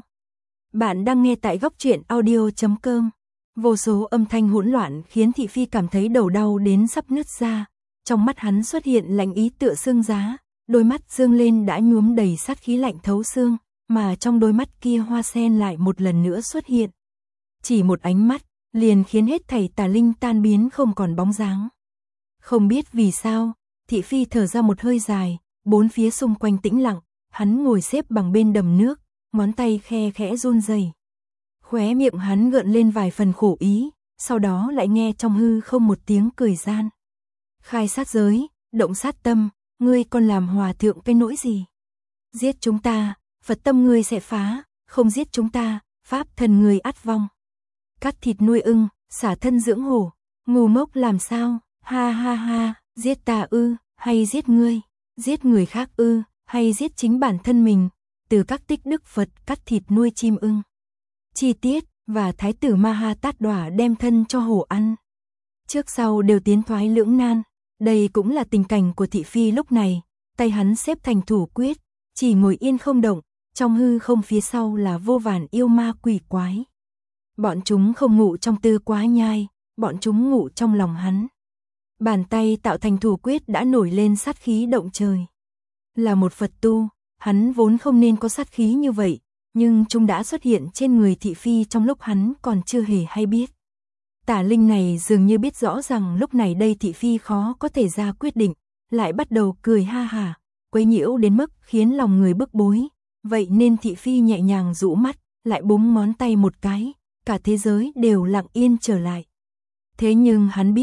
Bạn đang nghe tại góc truyện audio chấm com. Vô số âm thanh hỗn loạn khiến thị phi cảm thấy đầu đau đến sắp nứt ra. Trong mắt hắn xuất hiện lạnh ý tựa xương giá, đôi mắt dương lên đã nhuốm đầy sát khí lạnh thấu xương, mà trong đôi mắt kia hoa sen lại một lần nữa xuất hiện. Chỉ một ánh mắt, liền khiến hết thảy tà linh tan biến không còn bóng dáng. Không biết vì sao, thị phi thở ra một hơi dài, bốn phía xung quanh tĩnh lặng, hắn ngồi xếp bằng bên đầm nước, ngón tay khe khẽ run rẩy. Khóe miệng hắn gợn lên vài phần khổ ý, sau đó lại nghe trong hư không một tiếng cười gian. Khai sát giới, động sát tâm, ngươi còn làm hòa thượng cái nỗi gì? Giết chúng ta, Phật tâm ngươi sẽ phá, không giết chúng ta, pháp thân ngươi ắt vong. Cắt thịt nuôi ưng, xả thân dưỡng hổ, ngu ngốc làm sao? Ha ha ha, giết ta ư, hay giết ngươi? Giết người khác ư, hay giết chính bản thân mình? Từ các tích đức Phật cắt thịt nuôi chim ưng. Chi tiết, và thái tử Ma Ha Tát Đọa đem thân cho hổ ăn. Trước sau đều tiến thoái lưỡng nan, đây cũng là tình cảnh của thị phi lúc này, tay hắn xếp thành thủ quyết, chỉ ngồi yên không động, trong hư không phía sau là vô vàn yêu ma quỷ quái. Bọn chúng không ngủ trong Tư Quá Nhai, bọn chúng ngủ trong lòng hắn. Bàn tay tạo thành thủ quyết đã nổi lên sát khí động trời. Là một Phật tu, hắn vốn không nên có sát khí như vậy, nhưng chúng đã xuất hiện trên người thị phi trong lúc hắn còn chưa hề hay biết. Tả linh này dường như biết rõ rằng lúc này đây thị phi khó có thể ra quyết định, lại bắt đầu cười ha hả, quấy nhiễu đến mức khiến lòng người bức bối. Vậy nên thị phi nhẹ nhàng rũ mắt, lại búng ngón tay một cái, cả thế giới đều lặng yên trở lại. Thế nhưng hắn biết,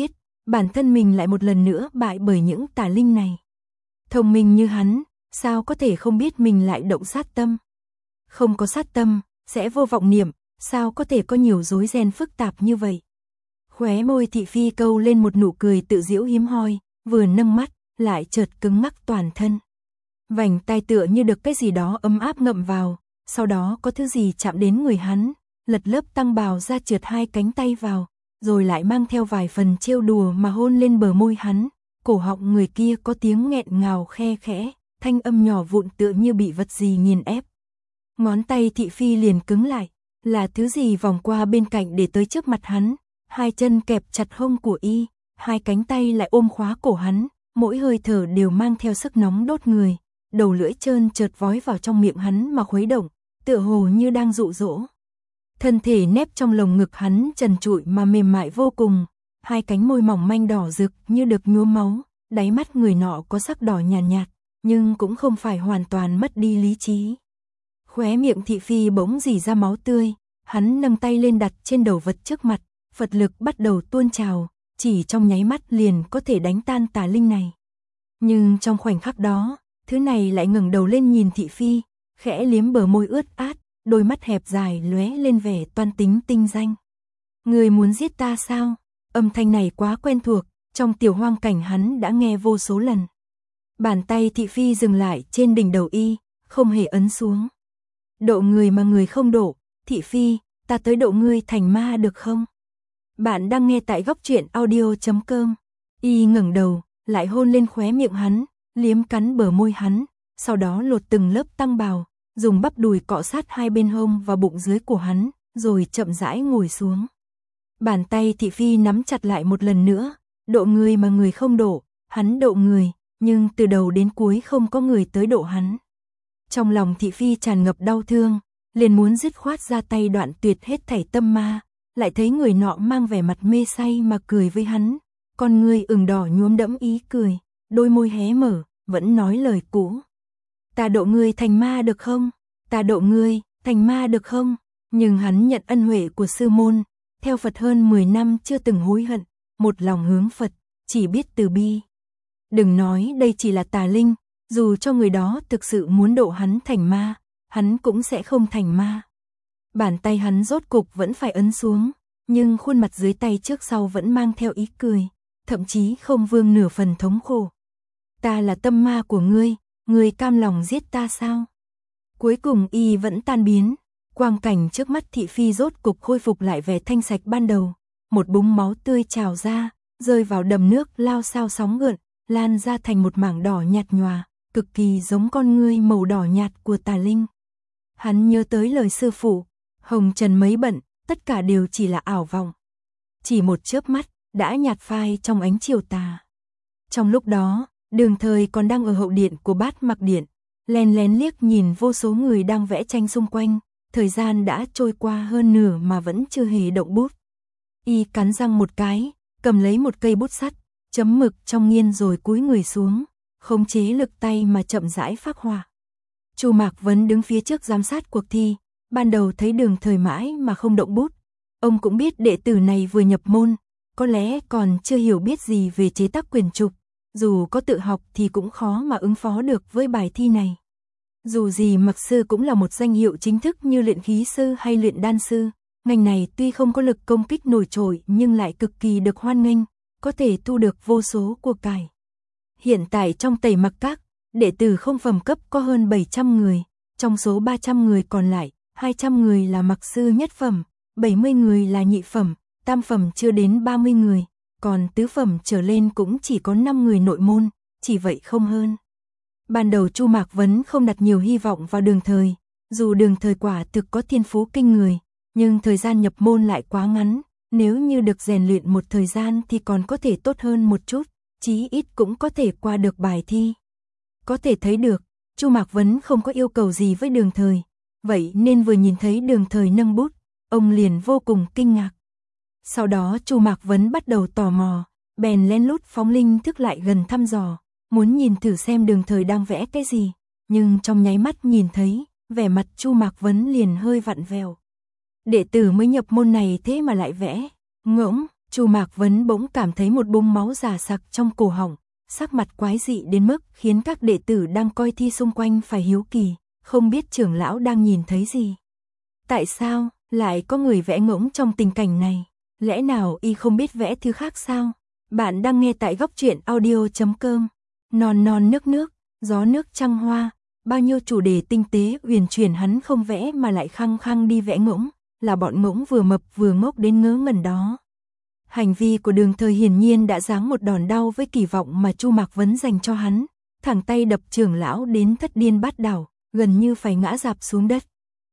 bản thân mình lại một lần nữa bại bởi những tà linh này. Thông minh như hắn, sao có thể không biết mình lại động sát tâm? Không có sát tâm, sẽ vô vọng niệm, sao có thể có nhiều rối ren phức tạp như vậy? Khóe môi thị phi câu lên một nụ cười tự giễu hiếm hoi, vừa nâng mắt, lại chợt cứng ngắc toàn thân. Vành tai tựa như được cái gì đó ấm áp ngậm vào, sau đó có thứ gì chạm đến người hắn, lật lớp tăng bào ra trượt hai cánh tay vào, rồi lại mang theo vài phần trêu đùa mà hôn lên bờ môi hắn. Cổ họng người kia có tiếng nghẹn ngào khe khẽ, thanh âm nhỏ vụn tựa như bị vật gì nghiền ép. Ngón tay thị phi liền cứng lại, là thứ gì vòng qua bên cạnh để tới trước mặt hắn, hai chân kẹp chặt hông của y, hai cánh tay lại ôm khóa cổ hắn, mỗi hơi thở đều mang theo sức nóng đốt người, đầu lưỡi trơn chợt vói vào trong miệng hắn mà khuấy động, tựa hồ như đang dụ dỗ. Thân thể nép trong lồng ngực hắn trần trụi mà mềm mại vô cùng, hai cánh môi mỏng manh đỏ rực như được nhuốm máu, đáy mắt người nọ có sắc đỏ nhàn nhạt, nhạt, nhưng cũng không phải hoàn toàn mất đi lý trí. Khóe miệng thị phi bỗng rỉ ra máu tươi, hắn nâng tay lên đặt trên đầu vật trước mặt, Phật lực bắt đầu tuôn trào, chỉ trong nháy mắt liền có thể đánh tan tà linh này. Nhưng trong khoảnh khắc đó, thứ này lại ngẩng đầu lên nhìn thị phi, khẽ liếm bờ môi ướt át, đôi mắt hẹp dài lóe lên vẻ toan tính tinh danh. Người muốn giết ta sao? Âm thanh này quá quen thuộc, trong tiểu hoang cảnh hắn đã nghe vô số lần. Bàn tay thị phi dừng lại trên đỉnh đầu y, không hề ấn xuống. Độ người mà người không độ, thị phi, ta tới độ ngươi thành ma được không? Bạn đang nghe tại góc truyện audio chấm com. Y ngẩng đầu, lại hôn lên khóe miệng hắn, liếm cắn bờ môi hắn, sau đó lột từng lớp tăng bào, dùng bắp đùi cọ sát hai bên hông và bụng dưới của hắn, rồi chậm rãi ngồi xuống. Bàn tay thị phi nắm chặt lại một lần nữa, độ người mà người không độ, hắn độ người, nhưng từ đầu đến cuối không có người tới độ hắn. Trong lòng thị phi tràn ngập đau thương, liền muốn dứt khoát ra tay đoạn tuyệt hết thảy tâm ma, lại thấy người nọ mang vẻ mặt mê say mà cười với hắn, con ngươi ửng đỏ nhuốm đẫm ý cười, đôi môi hé mở, vẫn nói lời cũ. Ta độ ngươi thành ma được không? Ta độ ngươi thành ma được không? Nhưng hắn nhận ân huệ của sư môn, theo Phật hơn mười năm chưa từng hối hận, một lòng hướng Phật, chỉ biết từ bi. Đừng nói đây chỉ là tà linh, dù cho người đó thực sự muốn độ hắn thành ma, hắn cũng sẽ không thành ma. Bàn tay hắn rốt cục vẫn phải ấn xuống, nhưng khuôn mặt dưới tay trước sau vẫn mang theo ý cười, thậm chí không vương nửa phần thống khổ. Ta là tâm ma của ngươi, ngươi cam lòng giết ta sao? Cuối cùng y vẫn tan biến, quang cảnh trước mắt thị phi rốt cục khôi phục lại vẻ thanh sạch ban đầu, một búng máu tươi trào ra, rơi vào đầm nước lao sao sóng gợn, lan ra thành một mảng đỏ nhạt nhòa, cực kỳ giống con ngươi màu đỏ nhạt của tà linh. Hắn nhớ tới lời sư phụ, hồng trần mấy bận, tất cả đều chỉ là ảo vọng. Chỉ một chớp mắt, đã nhạt phai trong ánh chiều tà. Trong lúc đó, Đường Thời còn đang ở hậu điện của Bát Mặc Điện, lén lén liếc nhìn vô số người đang vẽ tranh xung quanh, thời gian đã trôi qua hơn nửa mà vẫn chưa hề động bút. Y cắn răng một cái, cầm lấy một cây bút sắt, chấm mực trong nghiên rồi cúi người xuống, khống chế lực tay mà chậm rãi phác họa. Chu Mạc Vấn đứng phía trước giám sát cuộc thi, ban đầu thấy Đường Thời mãi mà không động bút, ông cũng biết đệ tử này vừa nhập môn, có lẽ còn chưa hiểu biết gì về chế tác quyển trục, dù có tự học thì cũng khó mà ứng phó được với bài thi này. Dù gì Mặc sư cũng là một danh hiệu chính thức như luyện khí sư hay luyện đan sư, ngành này tuy không có lực công kích nổi trội nhưng lại cực kỳ được hoan nghênh, có thể thu được vô số của cải. Hiện tại trong Tẩy Mặc Các, đệ tử không phẩm cấp có hơn bảy trăm người, trong số ba trăm người còn lại, hai trăm người là Mặc sư nhất phẩm, bảy mươi người là nhị phẩm, tam phẩm chưa đến ba mươi người, còn tứ phẩm trở lên cũng chỉ có năm người nội môn, chỉ vậy không hơn. Ban đầu Chu Mạc Vấn không đặt nhiều hy vọng vào Đường Thời, dù Đường Thời quả thực có thiên phú kinh người, nhưng thời gian nhập môn lại quá ngắn, nếu như được rèn luyện một thời gian thì còn có thể tốt hơn một chút, chí ít cũng có thể qua được bài thi. Có thể thấy được, Chu Mạc Vấn không có yêu cầu gì với Đường Thời, vậy nên vừa nhìn thấy Đường Thời nâng bút, ông liền vô cùng kinh ngạc. Sau đó Chu Mạc Vấn bắt đầu tò mò, bèn lén lút phóng linh thức lại gần thăm dò, muốn nhìn thử xem Đường Thời đang vẽ cái gì, nhưng trong nháy mắt nhìn thấy, vẻ mặt Chu Mạc Vấn liền hơi vặn vẹo. Đệ tử mới nhập môn này thế mà lại vẽ, ngỗng, Chu Mạc Vấn bỗng cảm thấy một búng máu già sặc trong cổ họng, sắc mặt quái dị đến mức khiến các đệ tử đang coi thi xung quanh phải hiếu kỳ, không biết trưởng lão đang nhìn thấy gì. Tại sao lại có người vẽ ngỗng trong tình cảnh này? Lẽ nào y không biết vẽ thứ khác sao? Bạn đang nghe tại góc truyện audio chấm com. Non non nước nước, gió nước trăng hoa, bao nhiêu chủ đề tinh tế huyền chuyển hắn không vẽ mà lại khăng khăng đi vẽ ngỗng, là bọn ngỗng vừa mập vừa ngốc đến ngớ ngẩn đó. Hành vi của Đường Thời hiển nhiên đã giáng một đòn đau với kỳ vọng mà Chu Mạc Vấn dành cho hắn, thẳng tay đập trưởng lão đến thất điên bát đảo, gần như phải ngã rạp xuống đất.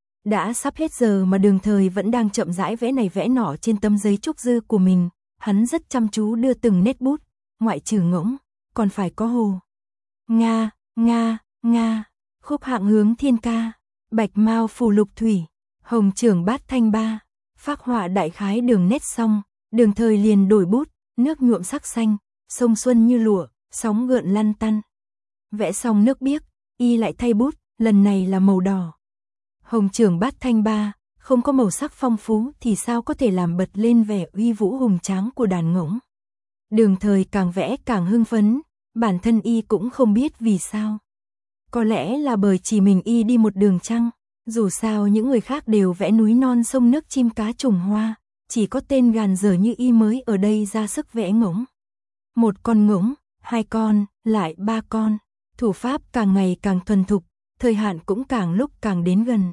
Đã sắp hết giờ mà Đường Thời vẫn đang chậm rãi vẽ này vẽ nọ trên tấm giấy trúc dư của mình, hắn rất chăm chú đưa từng nét bút, ngoại trừ ngỗng, còn phải có hồ. Nga, Nga, Nga, khúc hạng hướng thiên ca, bạch mao phù lục thủy, hồng trưởng bát thanh ba, phác họa đại khái đường nét xong, Đường Thời liền đổi bút, nước nhuộm sắc xanh, sông xuân như lụa, sóng gợn lăn tăn. Vẽ xong nước biếc, y lại thay bút, lần này là màu đỏ. Hồng trưởng bát thanh ba, không có màu sắc phong phú thì sao có thể làm bật lên vẻ uy vũ hùng tráng của đàn ngỗng. Đường Thời càng vẽ càng hưng phấn, bản thân y cũng không biết vì sao. Có lẽ là bởi chỉ mình y đi một đường chăng, dù sao những người khác đều vẽ núi non sông nước chim cá trùng hoa, chỉ có tên gàn dở như y mới ở đây ra sức vẽ ngỗng. Một con ngỗng, hai con, lại ba con, thủ pháp càng ngày càng thuần thục, thời hạn cũng càng lúc càng đến gần.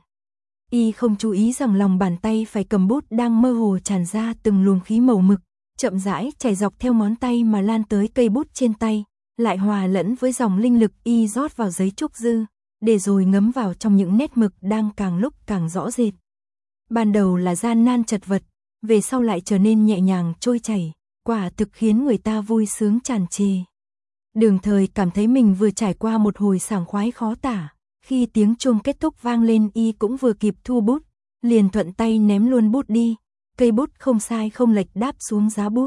Y không chú ý rằng lòng bàn tay phải cầm bút đang mơ hồ tràn ra từng luồng khí màu mực, chậm rãi chảy dọc theo ngón tay mà lan tới cây bút trên tay, lại hòa lẫn với dòng linh lực y rót vào giấy trúc dư, để rồi ngấm vào trong những nét mực đang càng lúc càng rõ rệt. Ban đầu là gian nan chật vật, về sau lại trở nên nhẹ nhàng trôi chảy, quả thực khiến người ta vui sướng tràn trề. Đường Thời cảm thấy mình vừa trải qua một hồi sảng khoái khó tả, khi tiếng chuông kết thúc vang lên y cũng vừa kịp thu bút, liền thuận tay ném luôn bút đi, cây bút không sai không lệch đáp xuống giá bút.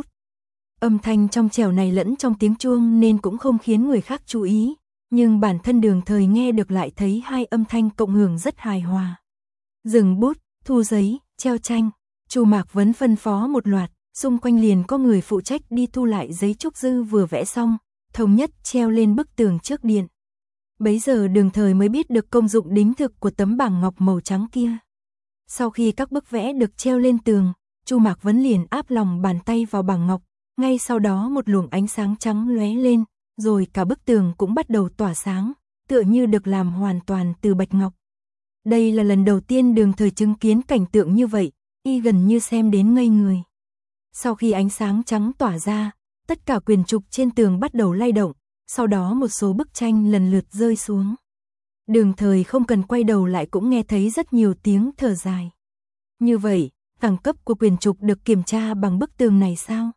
Âm thanh trong trẻo này lẫn trong tiếng chuông nên cũng không khiến người khác chú ý, nhưng bản thân Đường Thời nghe được lại thấy hai âm thanh cộng hưởng rất hài hòa. Dừng bút, thu giấy, treo tranh, Chu Mạc Vấn phân phó một loạt, xung quanh liền có người phụ trách đi thu lại giấy trúc dư vừa vẽ xong, thống nhất treo lên bức tường trước điện. Bấy giờ Đường Thời mới biết được công dụng đính thực của tấm bảng ngọc màu trắng kia. Sau khi các bức vẽ được treo lên tường, Chu Mạc Vấn liền áp lòng bàn tay vào bảng ngọc, ngay sau đó một luồng ánh sáng trắng lóe lên, rồi cả bức tường cũng bắt đầu tỏa sáng, tựa như được làm hoàn toàn từ bạch ngọc. Đây là lần đầu tiên Đường Thời chứng kiến cảnh tượng như vậy, y gần như xem đến ngây người. Sau khi ánh sáng trắng tỏa ra, tất cả quyển trục trên tường bắt đầu lay động, sau đó một số bức tranh lần lượt rơi xuống. Đường Thời không cần quay đầu lại cũng nghe thấy rất nhiều tiếng thở dài. Như vậy, đẳng cấp của quyển trục được kiểm tra bằng bức tường này sao?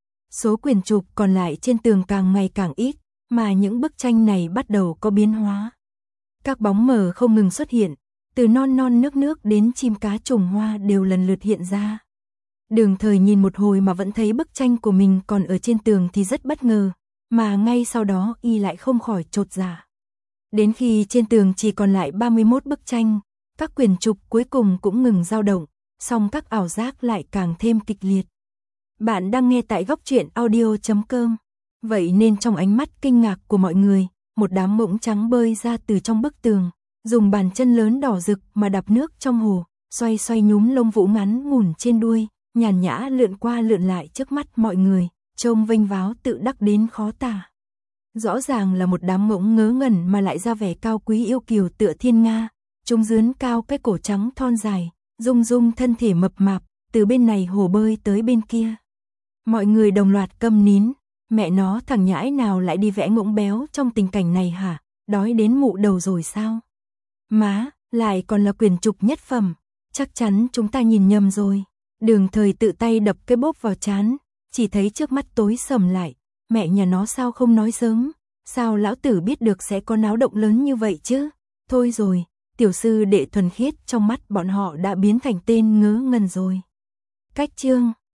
Số quyển trục còn lại trên tường càng ngày càng ít, mà những bức tranh này bắt đầu có biến hóa. Các bóng mờ không ngừng xuất hiện, từ non non nước nước đến chim cá trùng hoa đều lần lượt hiện ra. Đường Thời nhìn một hồi mà vẫn thấy bức tranh của mình còn ở trên tường thì rất bất ngờ, mà ngay sau đó y lại không khỏi chột dạ. Đến khi trên tường chỉ còn lại ba mươi mốt bức tranh, các quyển trục cuối cùng cũng ngừng dao động, song các ảo giác lại càng thêm kịch liệt. Bạn đang nghe tại góc truyện audio chấm com. Vậy nên trong ánh mắt kinh ngạc của mọi người, một đám ngỗng trắng bơi ra từ trong bức tường, dùng bàn chân lớn đỏ rực mà đạp nước trong hồ, xoay xoay nhúm lông vũ ngắn ngủn trên đuôi, nhàn nhã lượn qua lượn lại trước mắt mọi người, trông vênh váo tự đắc đến khó tả. Rõ ràng là một đám ngỗng ngớ ngẩn mà lại ra vẻ cao quý yêu kiều tựa thiên nga, chúng dướn cao cái cổ trắng thon dài, rung rung thân thể mập mạp, từ bên này hồ bơi tới bên kia. Mọi người đồng loạt câm nín, mẹ nó thằng nhãi nào lại đi vẽ ngỗng béo trong tình cảnh này hả, đói đến mụ đầu rồi sao? Má, lại còn là quyển trục nhất phẩm, chắc chắn chúng ta nhìn nhầm rồi. Đường Thời tự tay đập cái bốp vào trán, chỉ thấy trước mắt tối sầm lại, mẹ nhà nó sao không nói sớm, sao lão tử biết được sẽ có náo động lớn như vậy chứ? Thôi rồi, tiểu sư đệ thuần khiết trong mắt bọn họ đã biến thành tên ngớ ngẩn rồi. Cách chương